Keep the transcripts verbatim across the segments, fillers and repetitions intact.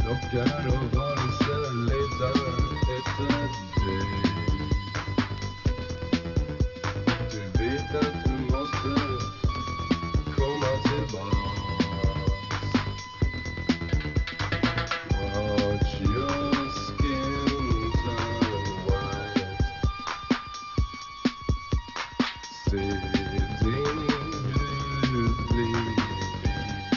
Lockar och varelser letar efter dig. Du vet att du måste komma tillbaks. Watch your skin turn white. Se din hud bli vit.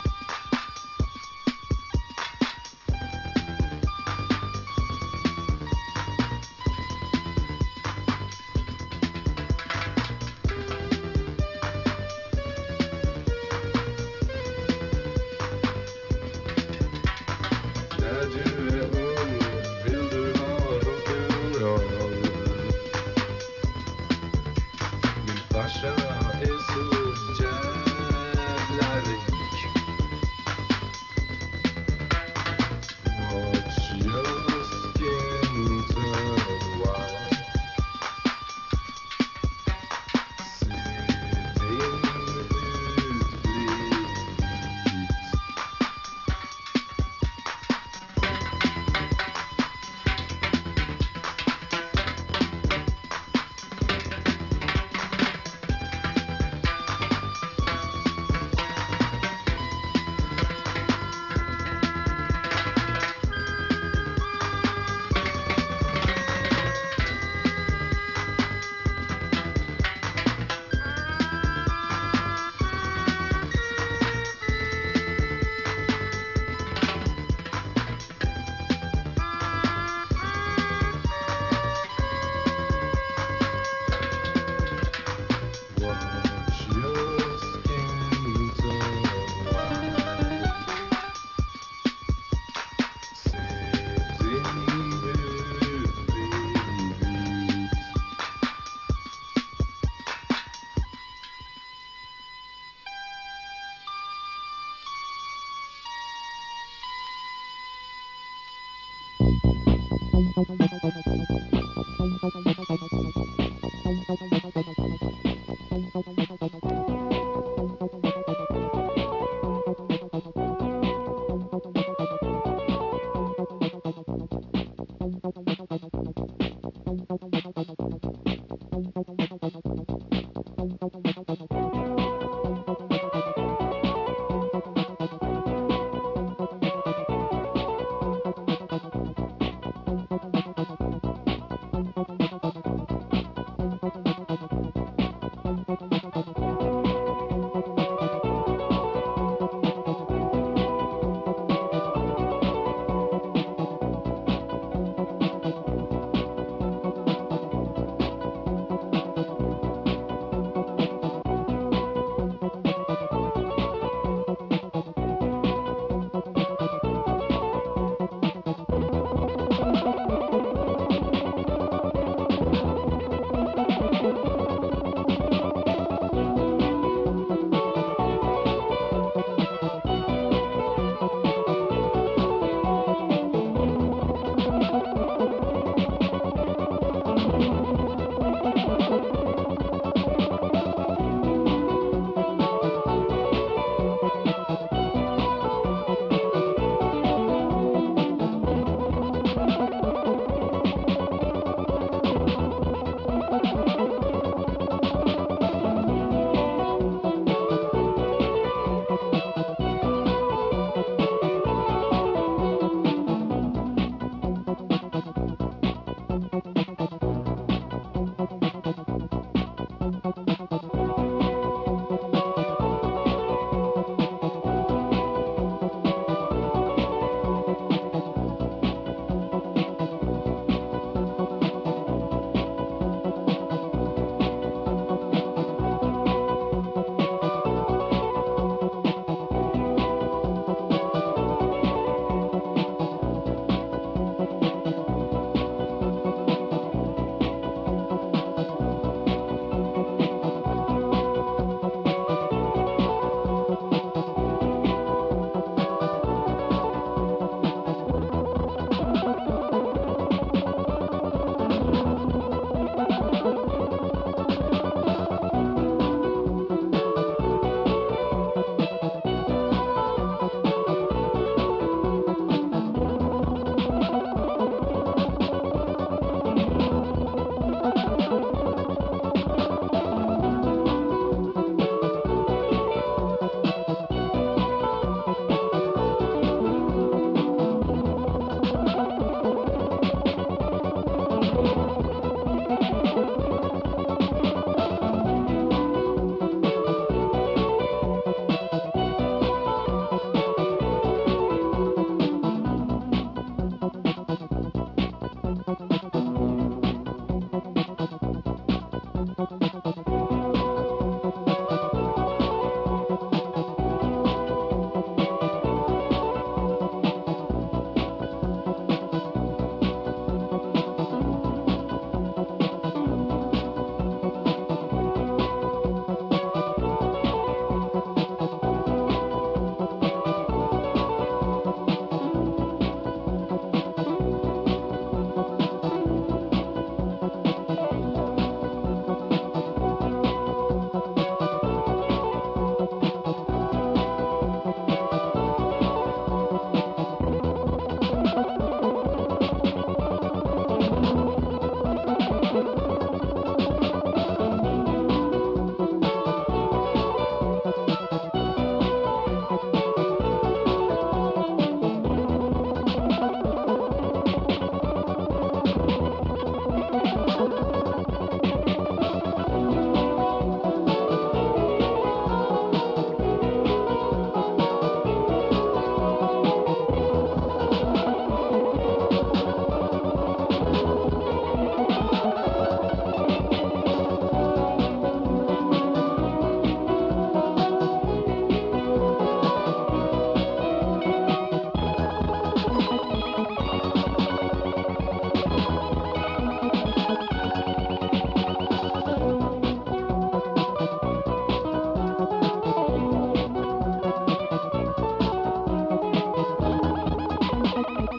När du är ung vill du ha rock'n'roll. Min farsa är så jävla rik. Watch your skin turn white. Se din hud bli vit. Watch your skin turn white. Se din hud bli vit.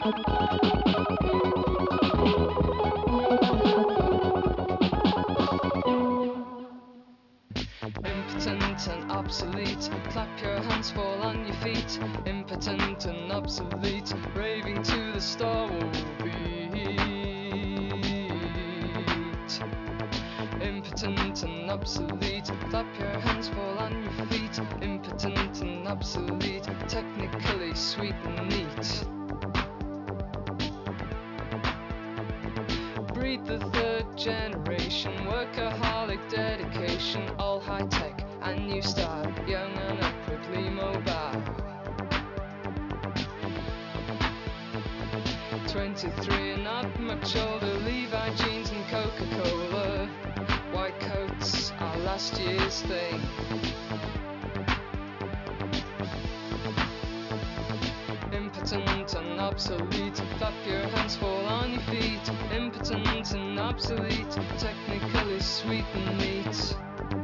Impotent and obsolete, clap your hands, fall on your feet. Impotent and obsolete, raving to the star will beat. Impotent and obsolete, clap your hands, fall on your feet. Impotent and obsolete, technically sweet and neat. Breed the third generation, workaholic dedication, all high tech and new style, young and upwardly mobile. twenty-three and up, much older, Levi jeans and Coca-Cola. White coats are last year's thing. Impotent and obsolete, clap your hands, fall on your feet. Impotent and obsolete, technically sweet and neat.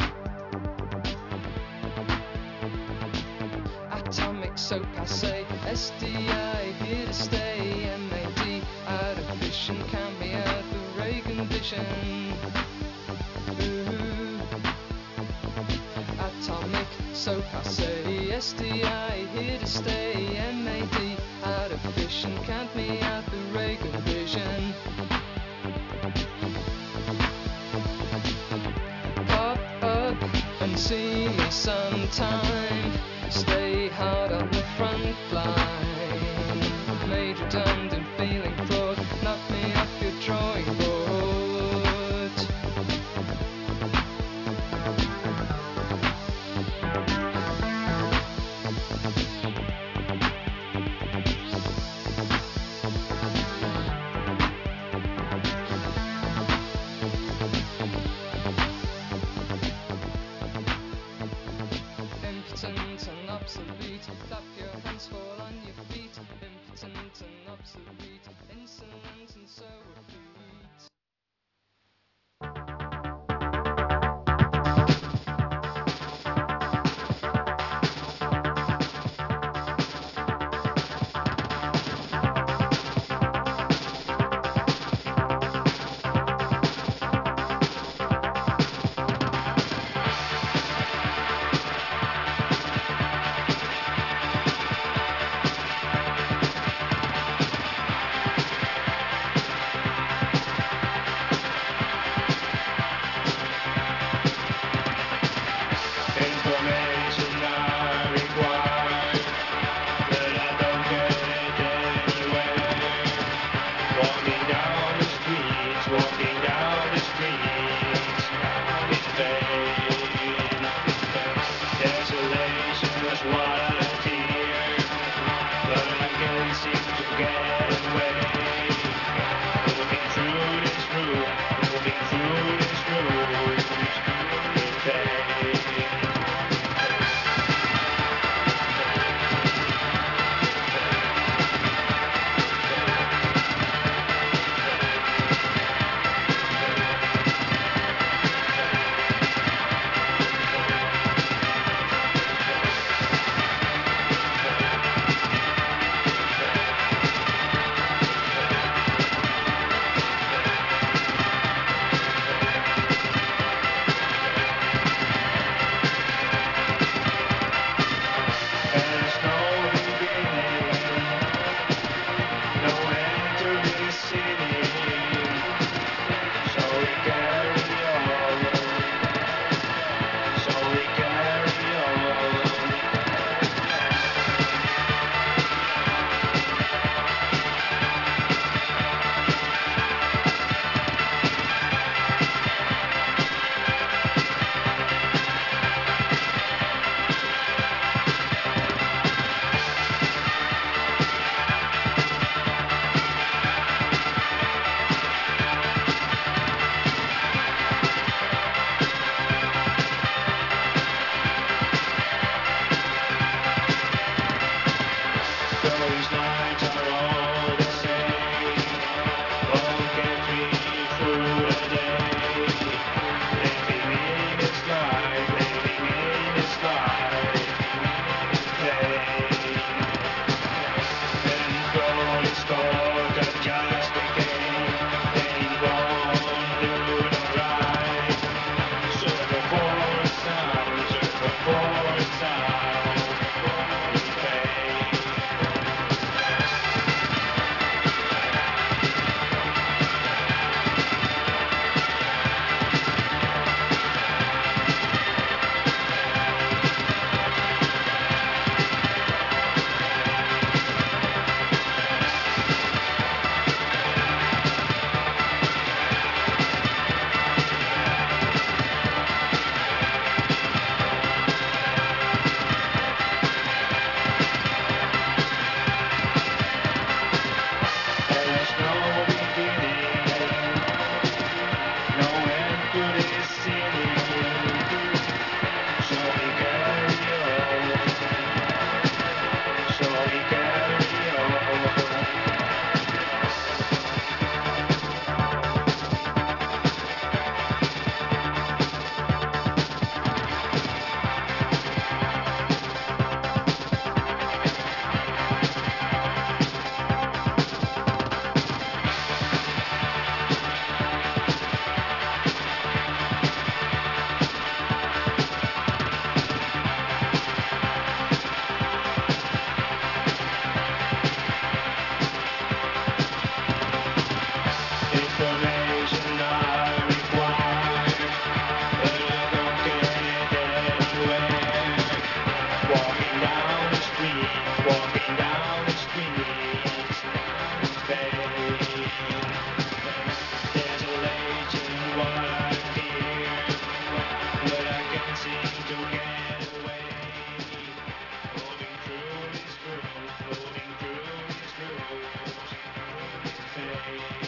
Atomic, so passe, S D I, here to stay. M A D, out of vision, count me out the Reagan vision. Ooh. Atomic, so passe, S D I, here to stay. M A D, out of vision, count me out the Reagan vision. Pop up and see me sometime. Stay hard on the front line. Made redundant, feeling fraud. Knock me off your drawing board. Impotent and obsolete, clap your hands, fall on your feet. Impotent and obsolete, insolent and so effete. Information I require, but I don't get it anywhere. Walking down the streets, walking down the streets, in vain. Desolation was what I fear, but I can't seem to get away. Moving through this room, moving through this room, in vain. just a game. Anyone do it right. Search for a sound, search for a sound. We pay. There's no beginning, no end to this city. So we carry on, so we carry on. Information I require, but I don't get anywhere. Walking down the street, walking down the street, pain. There's a legend what I hear, but I can't seem to get away. Floating through these rooms, floating through these rooms, pain.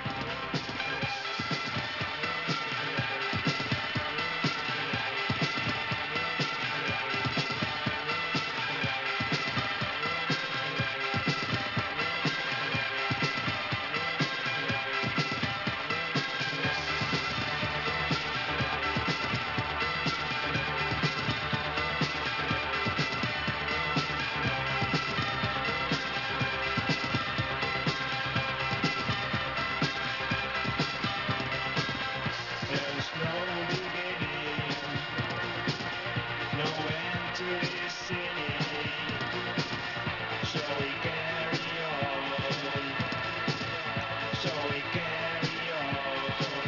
There's no beginning, no end to this city. So we carry on, so we carry on.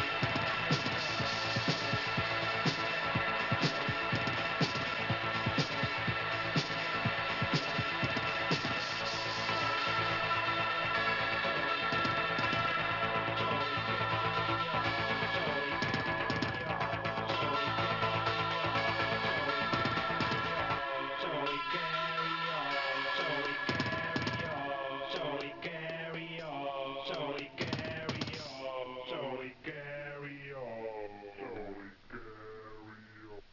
So we carry on, so we carry on, so we carry on, so we carry on, so we carry on, so we carry on.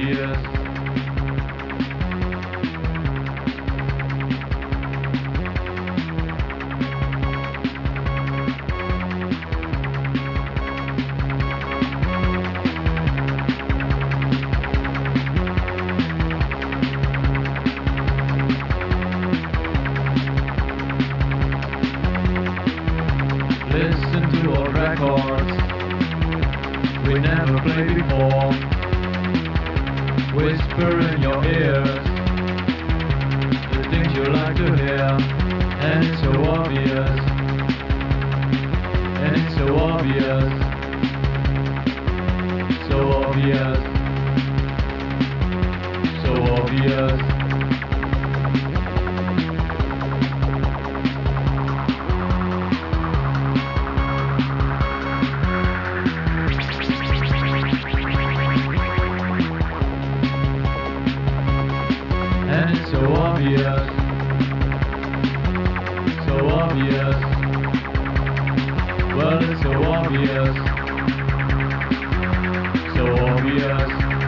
obvious. Listen to old records we never played before. Whisper in your ears the things you like to hear. And it's so obvious. And it's so obvious. So obvious. So obvious. And it's so obvious, so obvious. Well, it's so obvious, so obvious.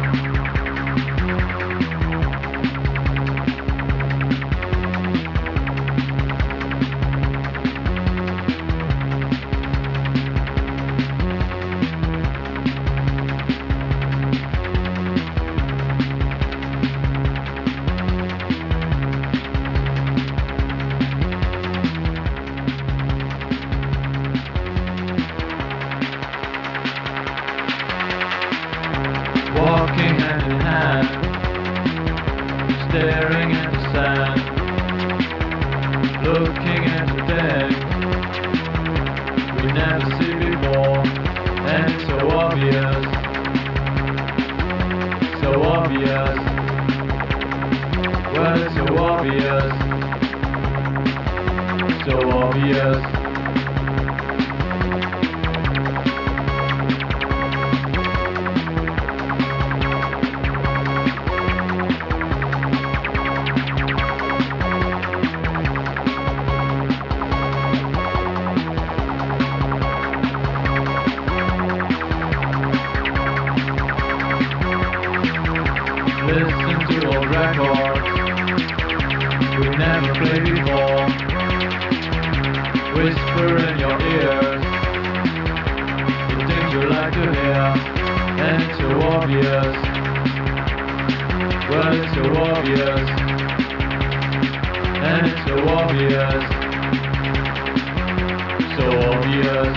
Walking hand in hand, staring at the sand, looking at the dead we never see before. And it's so obvious, so obvious. Well, it's so obvious, so obvious. Listen to old records we never played before. Whisper in your ears the things you like to hear. And it's so obvious. Well, it's so obvious. And it's so obvious. So obvious.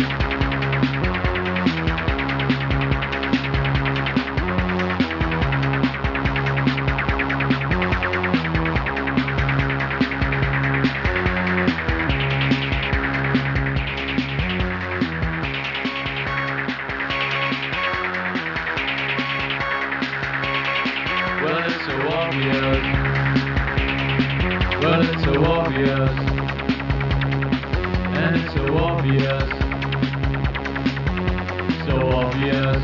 Well, it's so obvious. Well, it's so obvious. And it's so obvious. So obvious.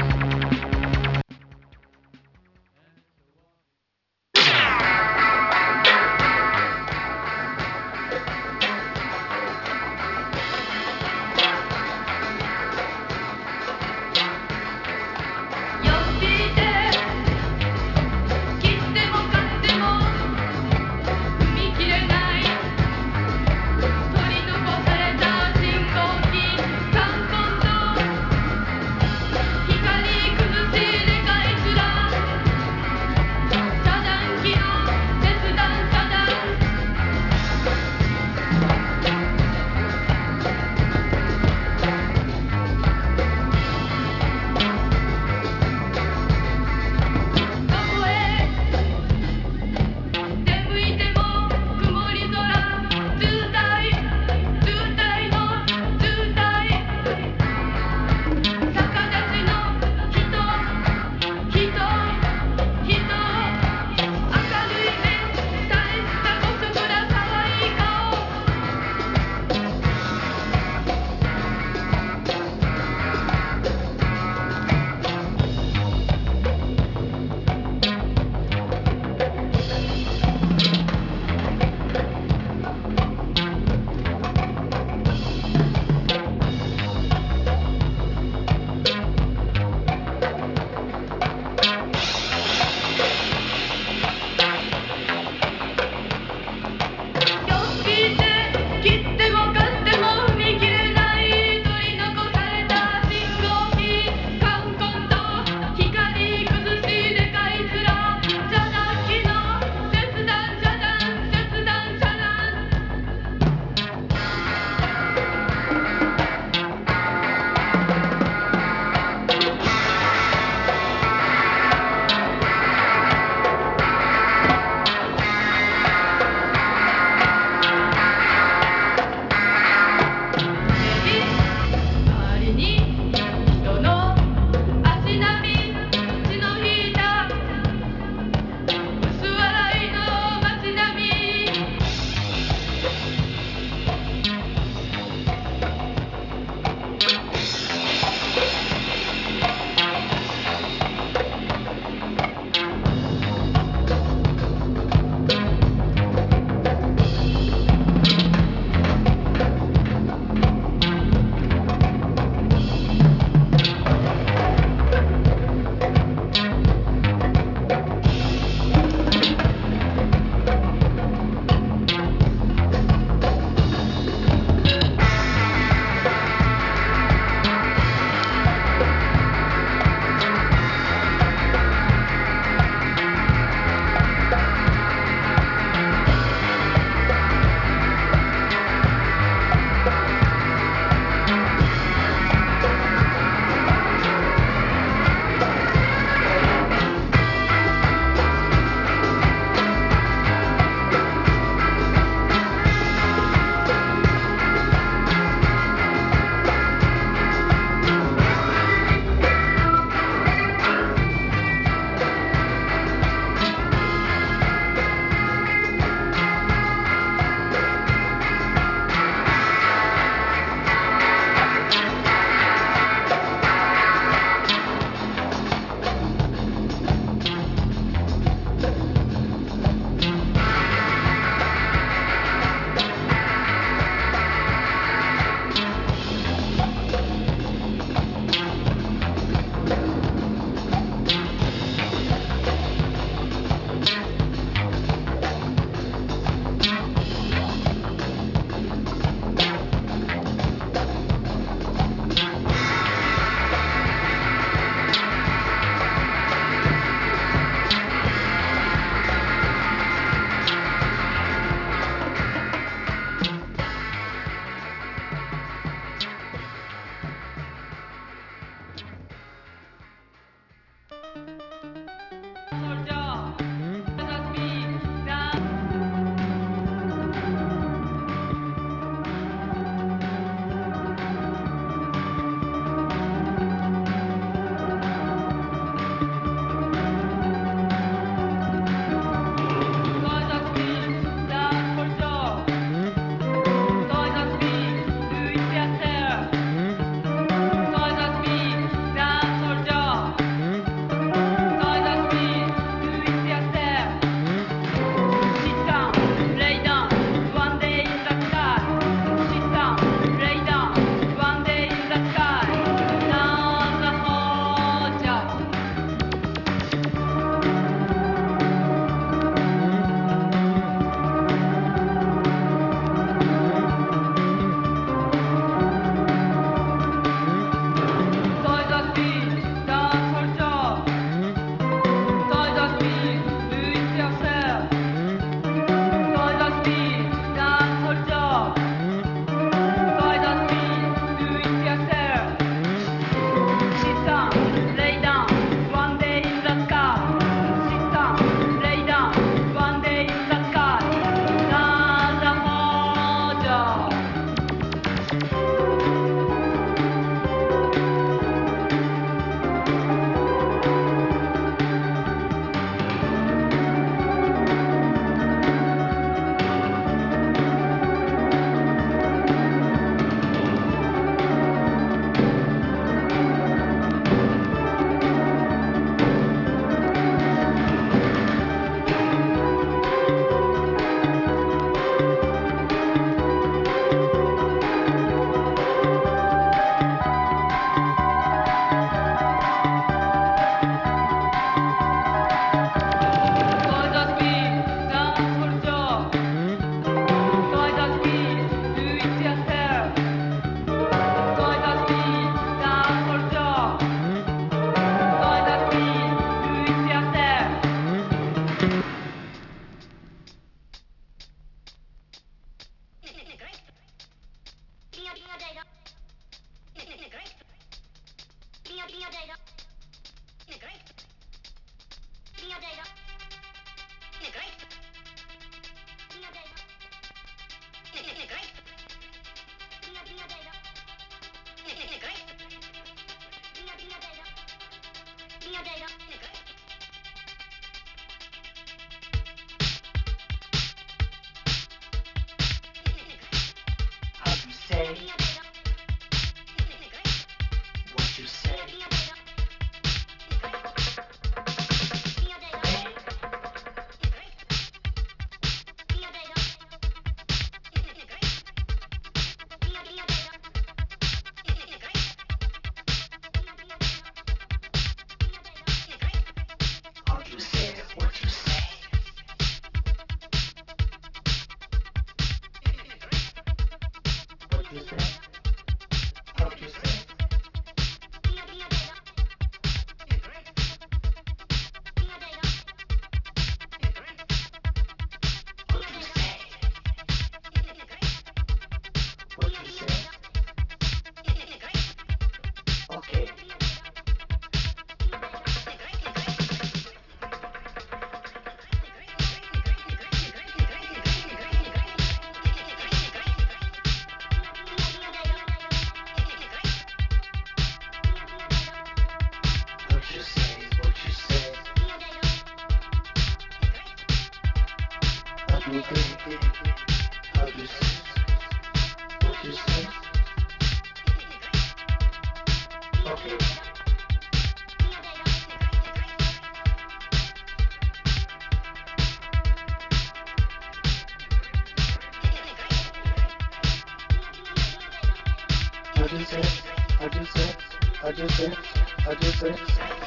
just dance, I just dance.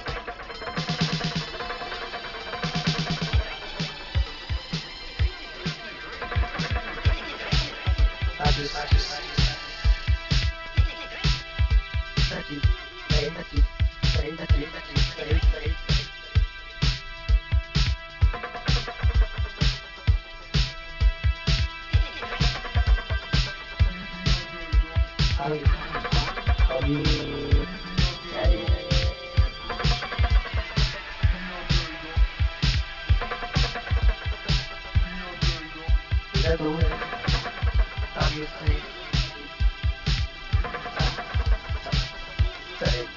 I just, I just, thank you, hey, thank you, hey, thank you, thank you, hey, hey. Hug, hug you, daddy. Is that the way? Obviously. Say.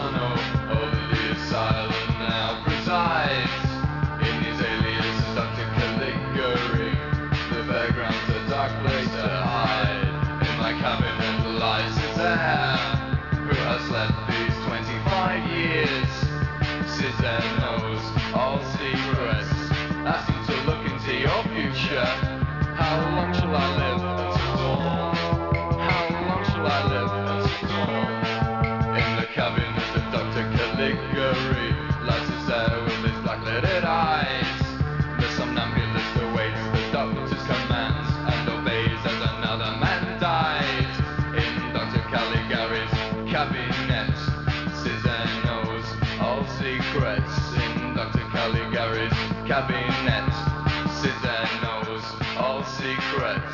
Romano over the asylum now presides. In his alias, Doctor Caligari, the fairground's a dark place to hide. In my cabinet lies Césaire, who has slept these twenty-five years. Césaire knows all secrets. Ask him to look into your future. How long shall I live until dawn? How long shall I live until dawn? In the cabinet of Doctor Caligari lies Césaire with his black-lidded eyes. The somnambulist awaits the doctor's commands and obeys as another man dies. In Doctor Caligari's cabinet, Césaire knows all secrets. In Doctor Caligari's cabinet, Césaire knows all secrets.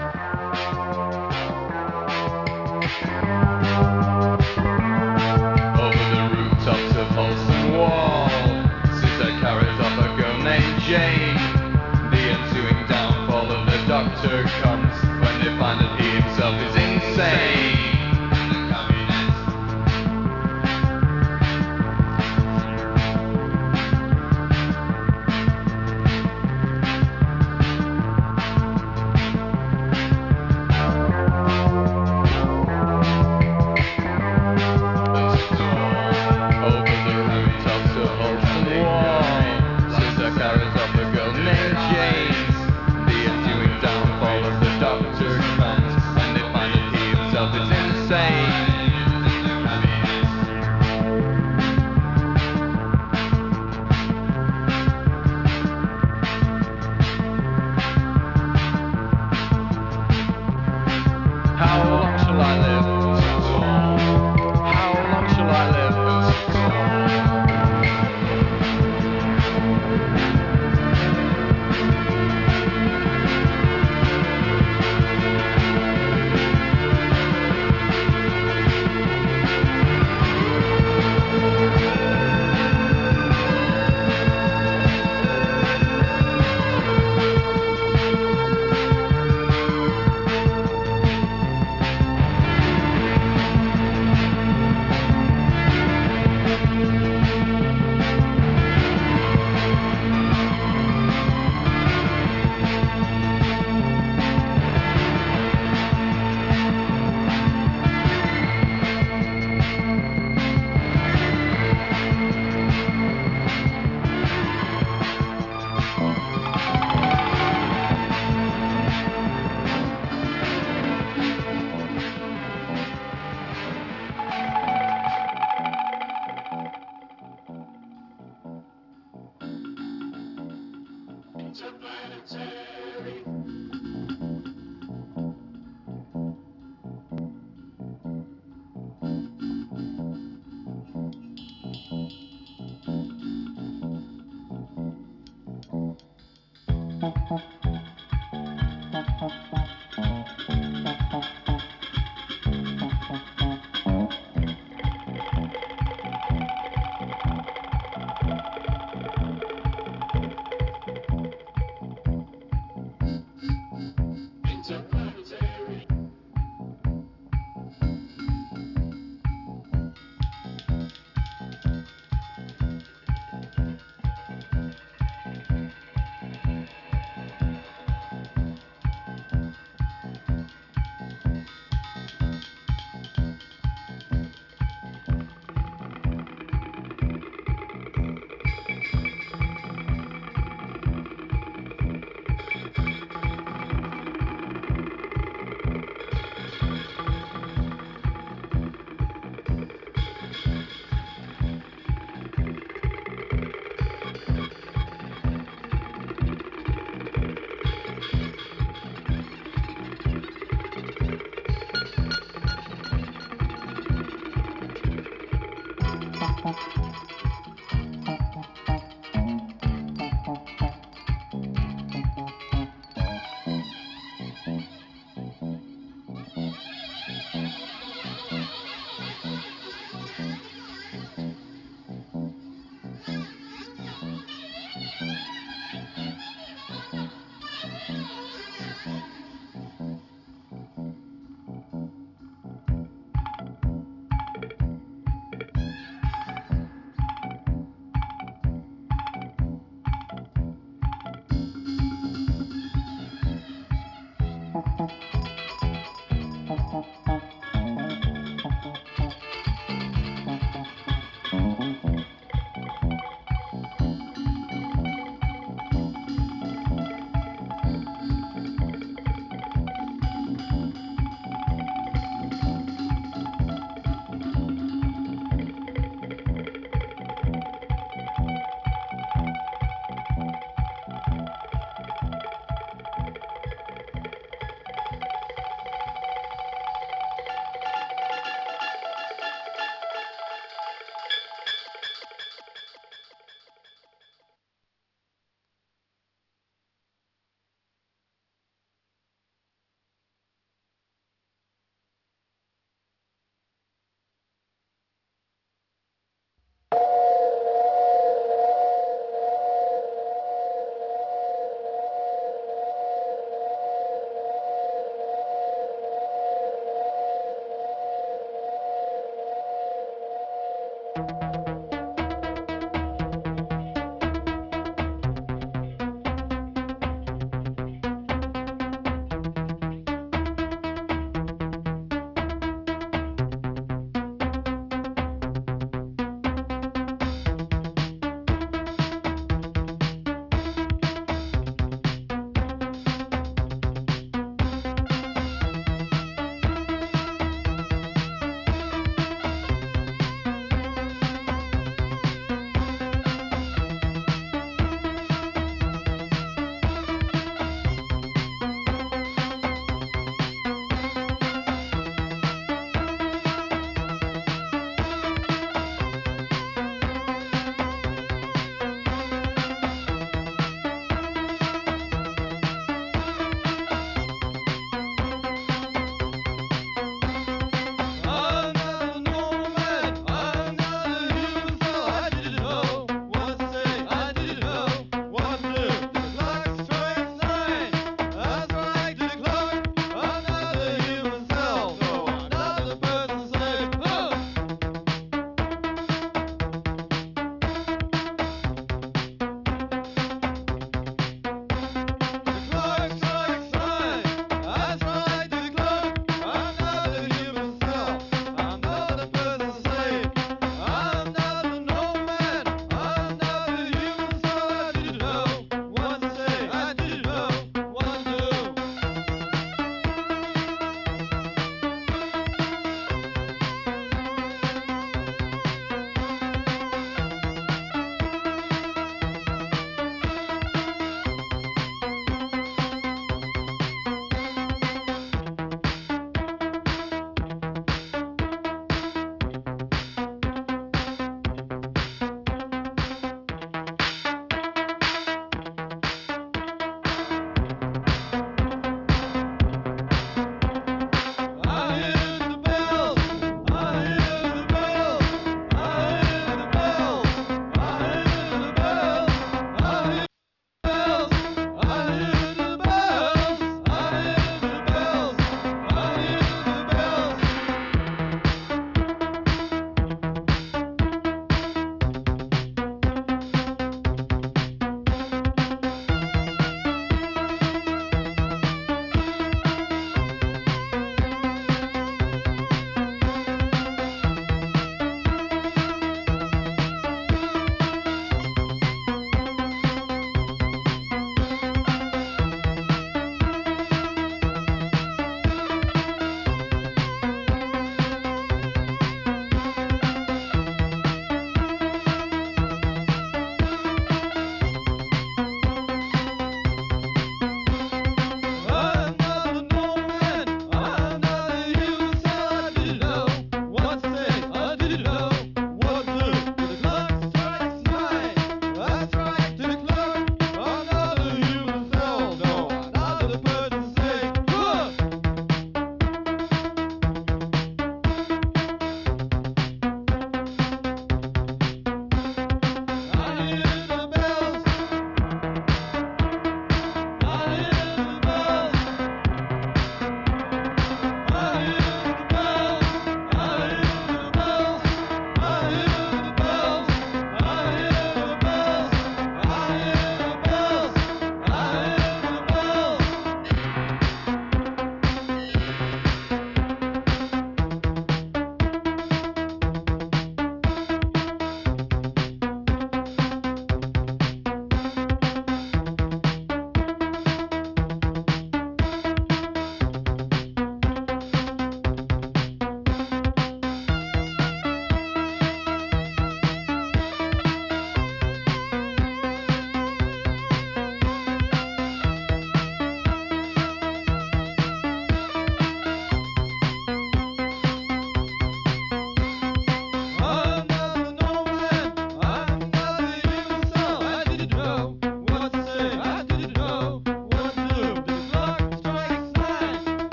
Over the rooftops of Holston Wall, Césaire carries off a girl named Jane. The ensuing downfall of the Doctor comes when they find that he himself is insane. In the cabinet, over the rooftops of Holston Wall, Césaire carries off a girl named Jane. The ensuing downfall of the Doctor comes when they find that he himself is insane. How long shall I live until dawn? How long shall I live until dawn?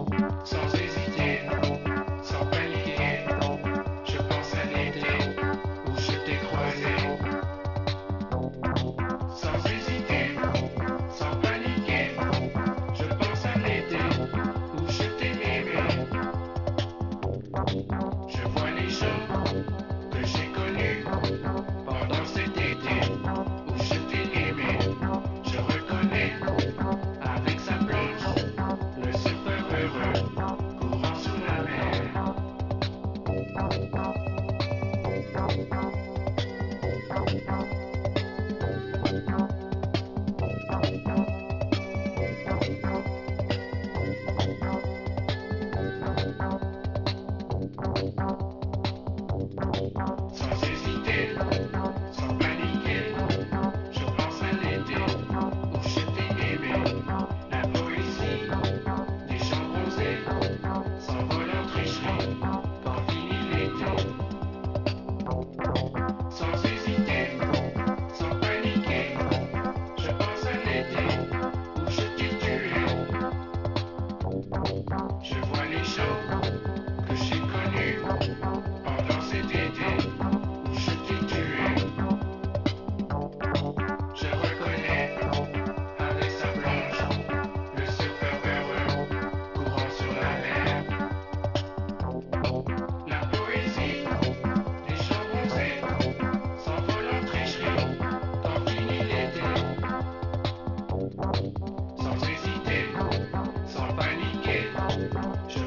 Sans hésiter, sans paniquer, je pense à l'été où je t'ai croisé. Sans hésiter, sans paniquer, je pense à l'été où je t'ai aimé. Je vois les gens que j'ai connus pendant cet été où je t'ai aimé. Je reconnais avec sa planche le surfeur heureux courant sous la mer. Sans hésiter, sans paniquer, je pense à l'été où je t'ai aimé. La poésie des gens bronzés s'envole en tricherie quand finit l'été. Sans hésiter, sans paniquer, je pense à l'été où je t'ai tué. Je vois les gens que j'ai connus pendant cet été où je t'ai tué. Je reconnais avec sa planche le surfeur heureux courant sur la mer. La poésie des gens bronzés s'envole en tricherie quand finit l'été. Sans hésiter, sans paniquer, je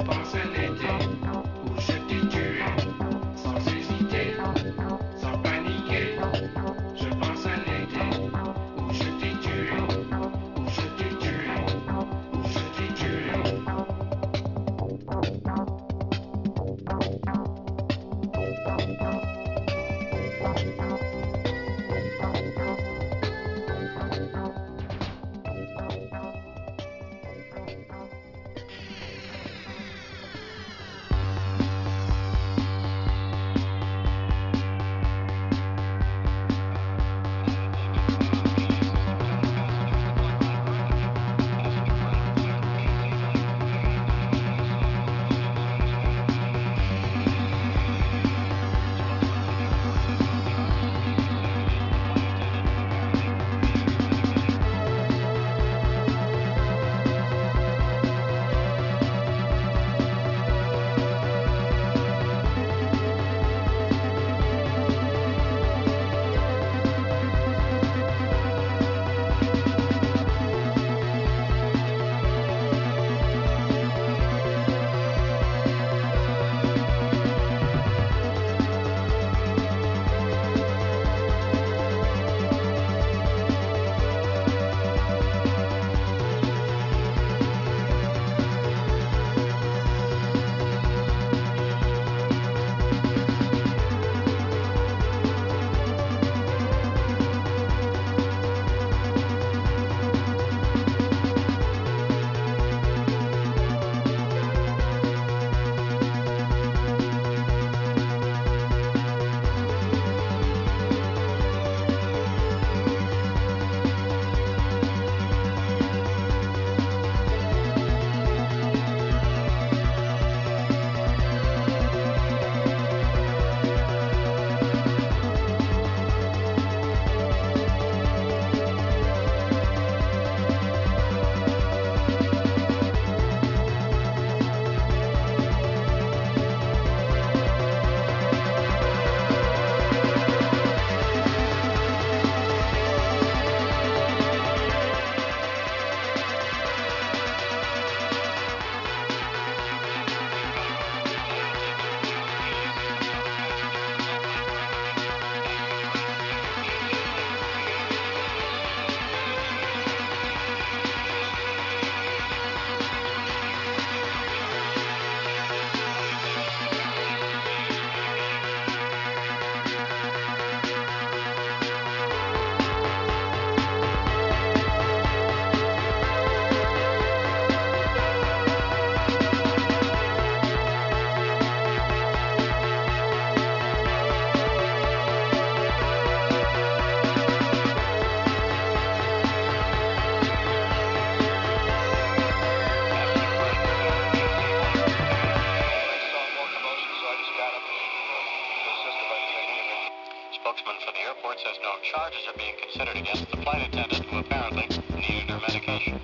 report says no charges are being considered against the flight attendant who apparently needed her medication.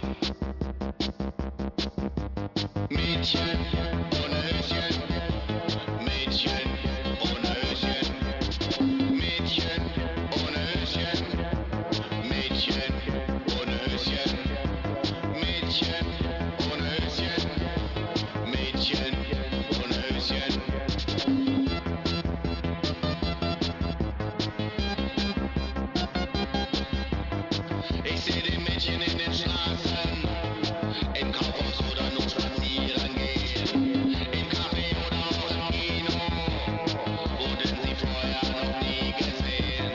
Mädchen ohne Höschen, Mädchen ohne Höschen, Mädchen ohne Höschen, Mädchen ohne Höschen, Mädchen ohne Höschen, Mädchen ohne Höschen. Ich seh die Mädchen in den Straßen, im Kaufhaus oder nur spazieren gehen, im Café oder auch im Kino, wurden sie vorher noch nie gesehen.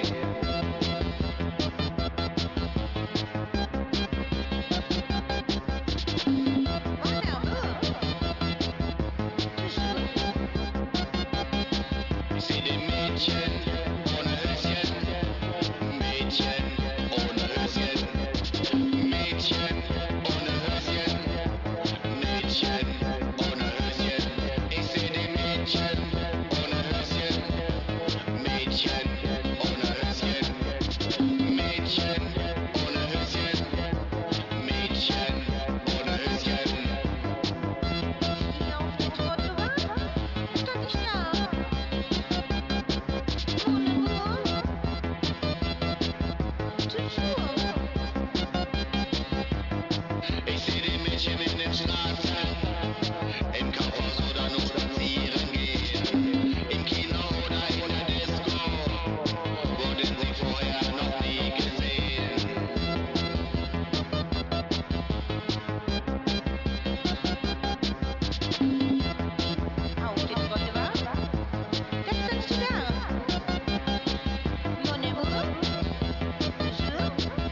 Ich seh die Mädchen ohne Höschen, Mädchen ohne Höschen, Mädchen ohne Höschen, Mädchen ohne Höschen. Ich seh die Mädchen ohne Höschen, Mädchen ohne Höschen, Mädchen ohne Höschen, Mädchen ohne Höschen. Hier auf der Torte war? Stand ich da? Wunderbar. Toujours. Ich seh die Mädchen in den Straßen, im Kaufhaus oder nur spazieren gehen, im Kino oder in der Disco, wurden sie vorher noch nie gesehen. Auf der Torte war? Das stand ich da. Mon amour. Toujours.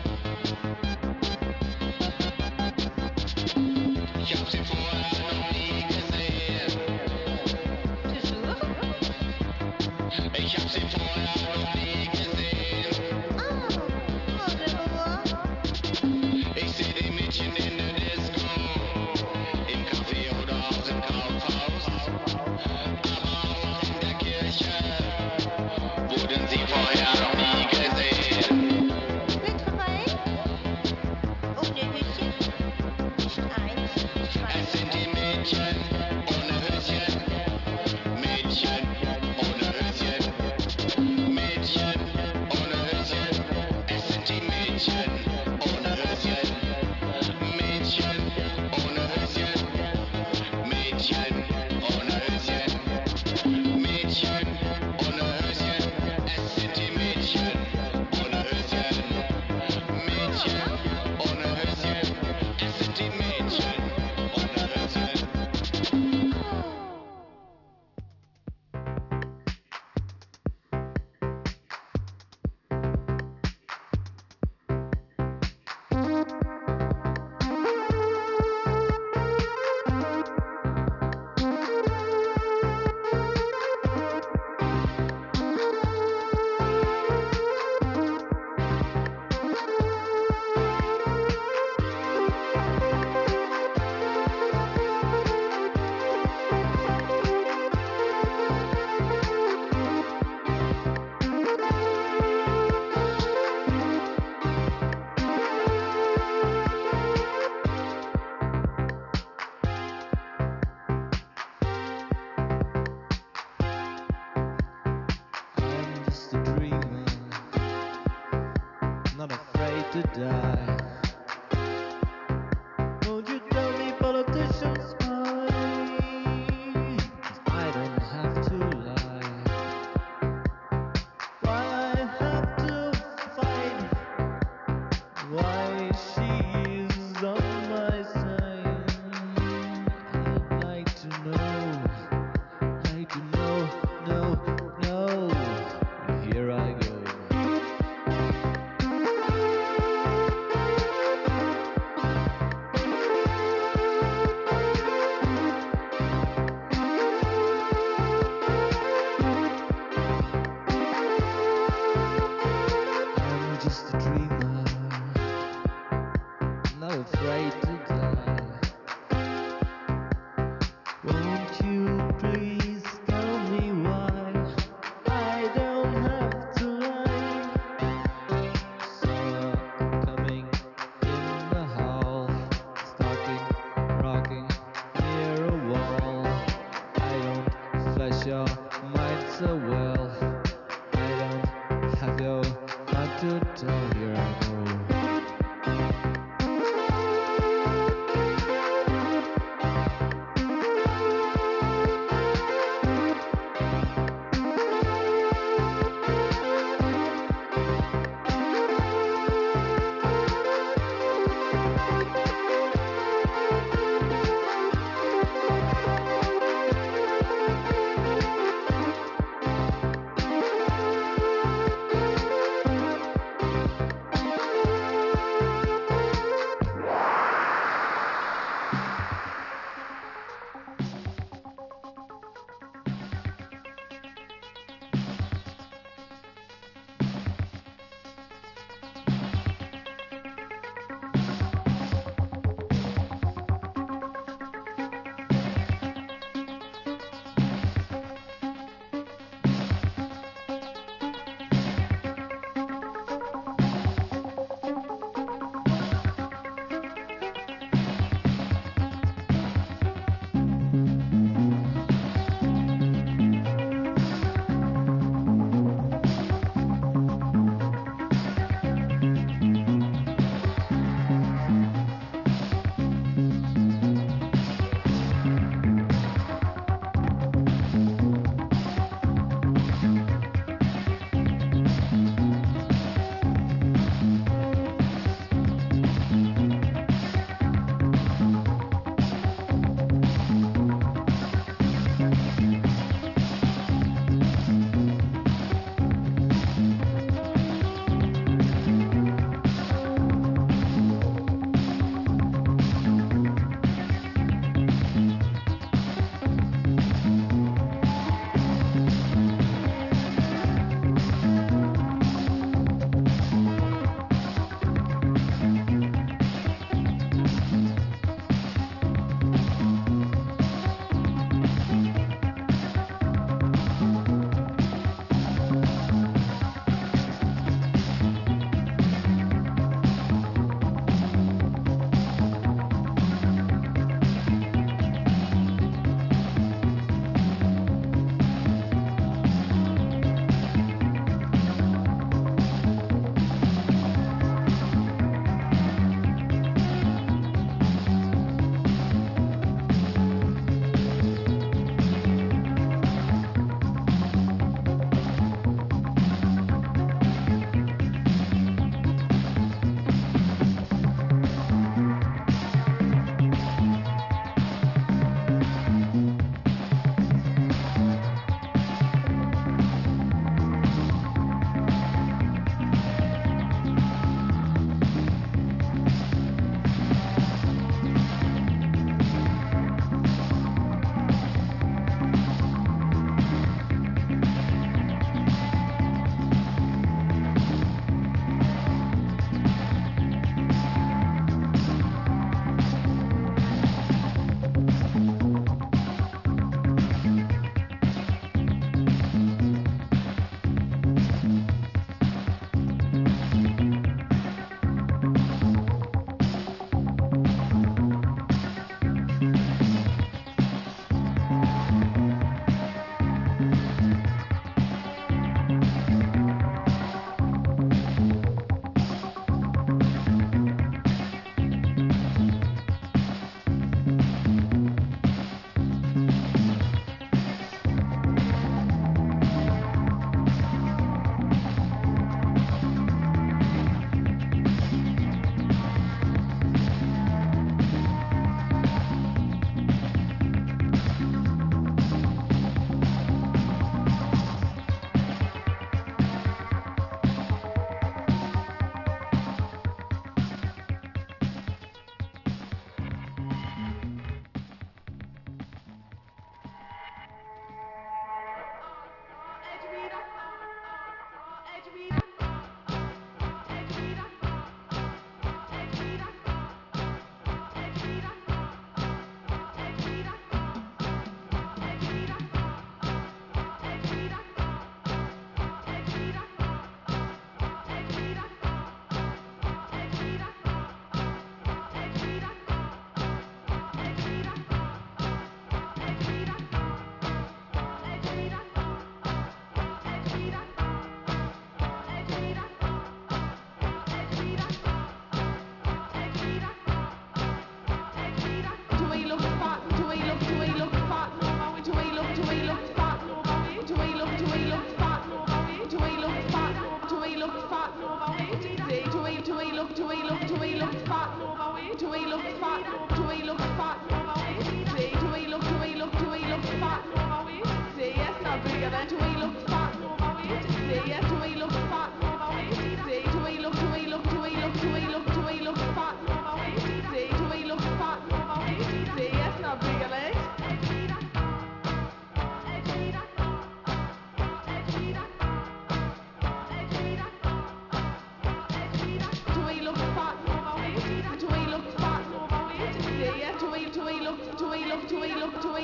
Ich hab sie vorher noch nie gesehen. Toujours. Ich hab sie vorher noch nie gesehen. Ah, mon amour. Ich seh die Mädchen in der Disco, im Café oder auch im Kaufhaus, aber auch in der Kirche, wurden sie vorher noch nie gesehen. Lettre Wein. Ohne Höschen. Nicht eins, nicht zwei. Es sind die Mädchen ohne Höschen, Mädchen ohne Höschen, Mädchen ohne Höschen. Es sind die Mädchen ohne Höschen, Mädchen ohne Höschen, Mädchen ohne Höschen, Mädchen ohne Höschen. Es sind die Mädchen ohne Höschen, Mädchen ohne Höschen. Es sind die Mädchen ohne Höschen. I'm just a dreamer, not afraid to die. Won't you tell me, politicians, why? 'Cause I don't have to lie. Why I have to fight? Why she is on my side? I'd like to know. Like to know, no, no. Here I go. I'm just a dreamer, not afraid to die. Won't you please tell me why I don't have to lie? bless your mind so well. I don't have your heart to tell, here I go.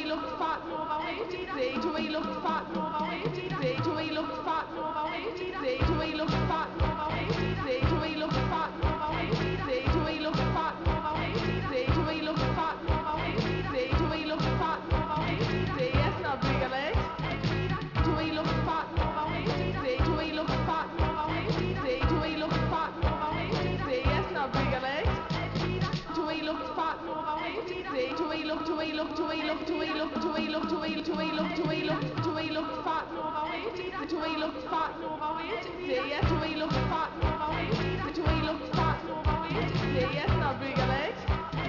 look fat? No, I wait to see. Do we look fat? No, I wait to see. Do we look fat? No, I wait to see. Do we look fat? No, I wait to see. Do we look fat? No, I wait to see. Do we look fat? No, I wait to see. Do we look fat? No, I wait to see. Do we look fat? No, I wait to see. Yes, now bigger legs. Do we look fat? No, I wait to see. Do we look fat? No, I wait to see. Do we look fat? No, I wait to see. Yes, now bigger legs. Do we look fat? No, I wait to see. Do we look? Do we look? Do we look? Do we look? Do we look? Do we? Do we look? Do we look? Do we look fat? No, I wait to see. Do we look fat? No, I wait to see. Yes, do we look fat? No, I wait to see. Do we look fat? No, I wait to see. Yes, now bigger legs.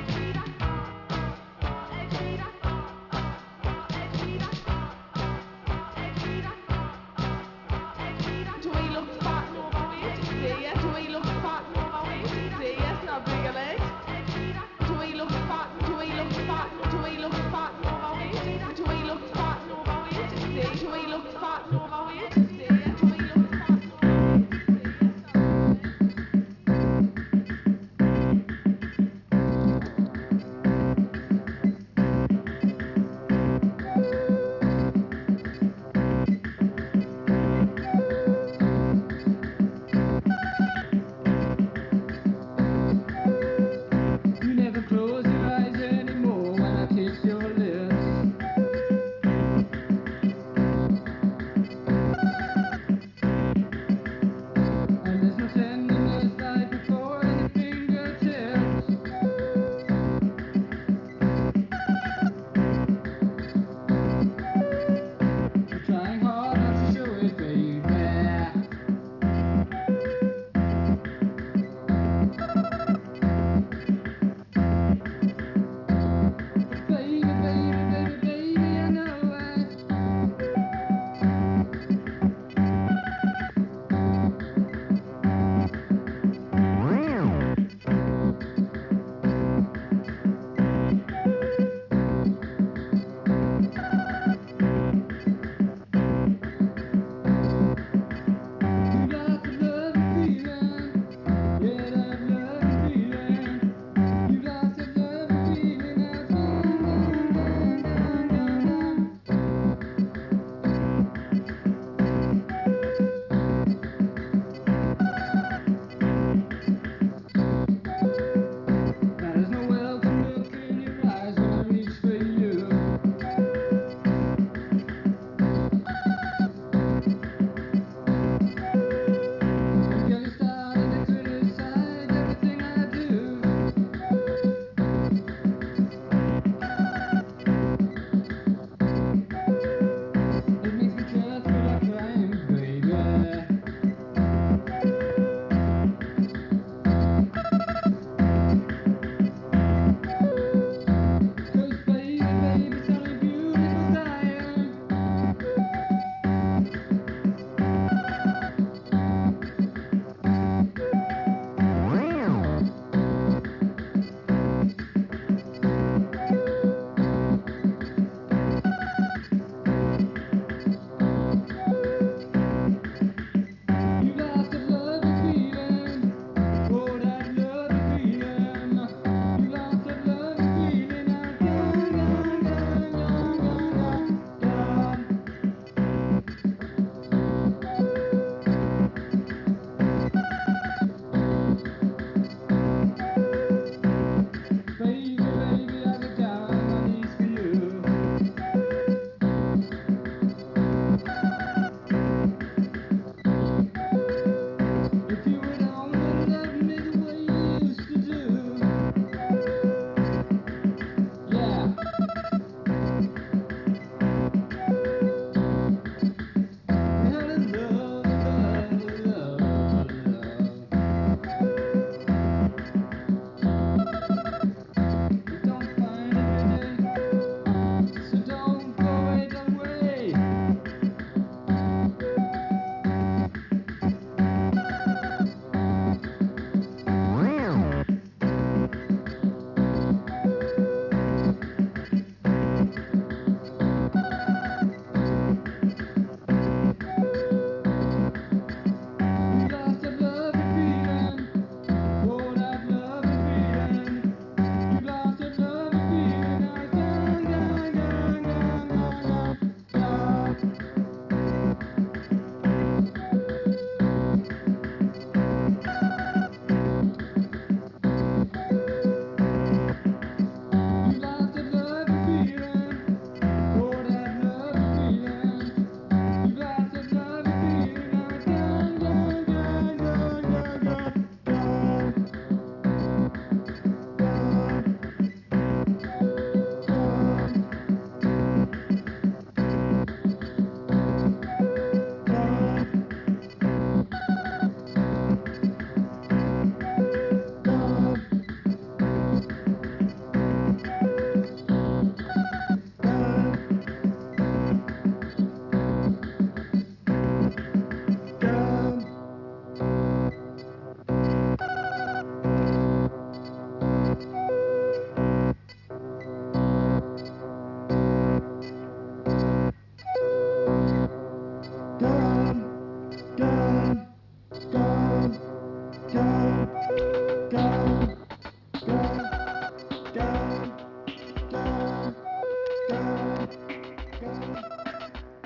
Do we look fat? No, I wait to see. Yes, do we look fat? No, I wait to see. Yes, now bigger legs. Do we look fat? Do we look fat? Do we look fat? No, I wait to see. Do we look fat? No, I wait to see. Do we look fat? No, I wait to see. Yes, do we look fat? No, I wait to see. Yes, now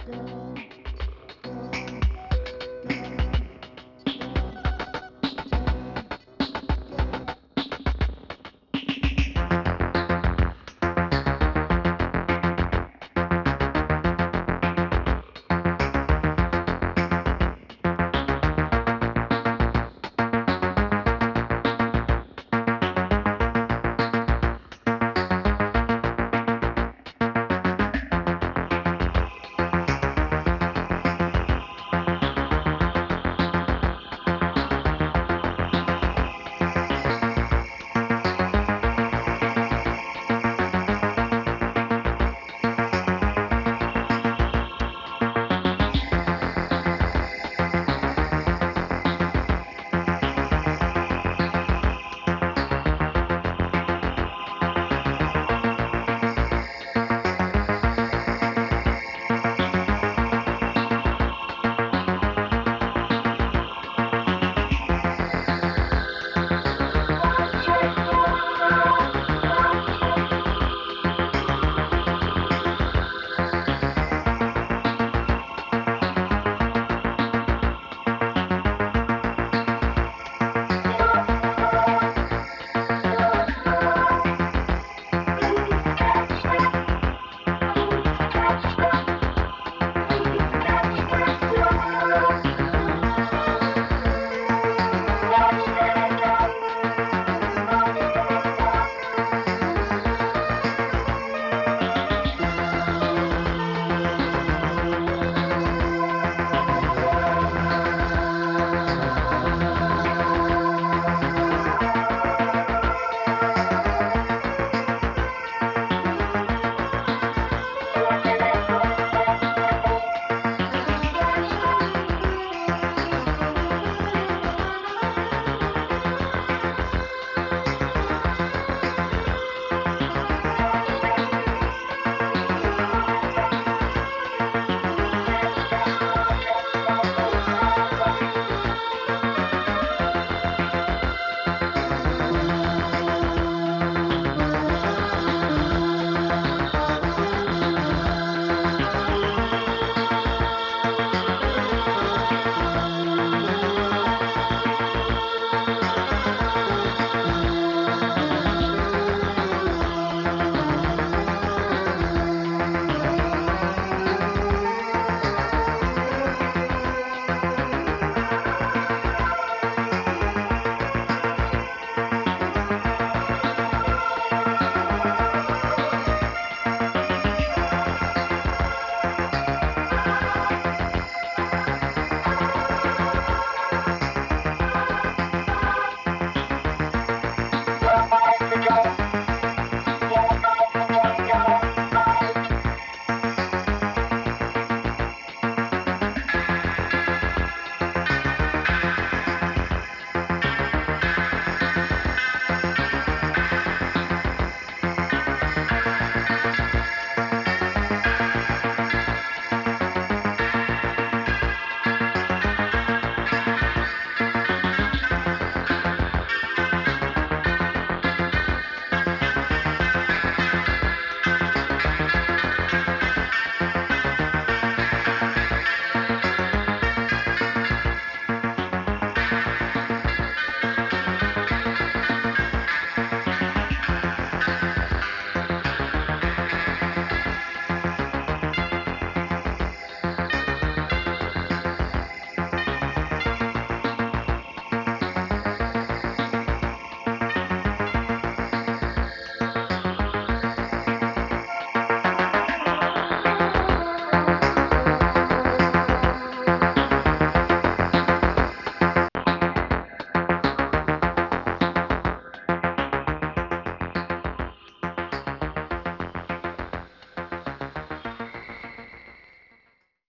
go.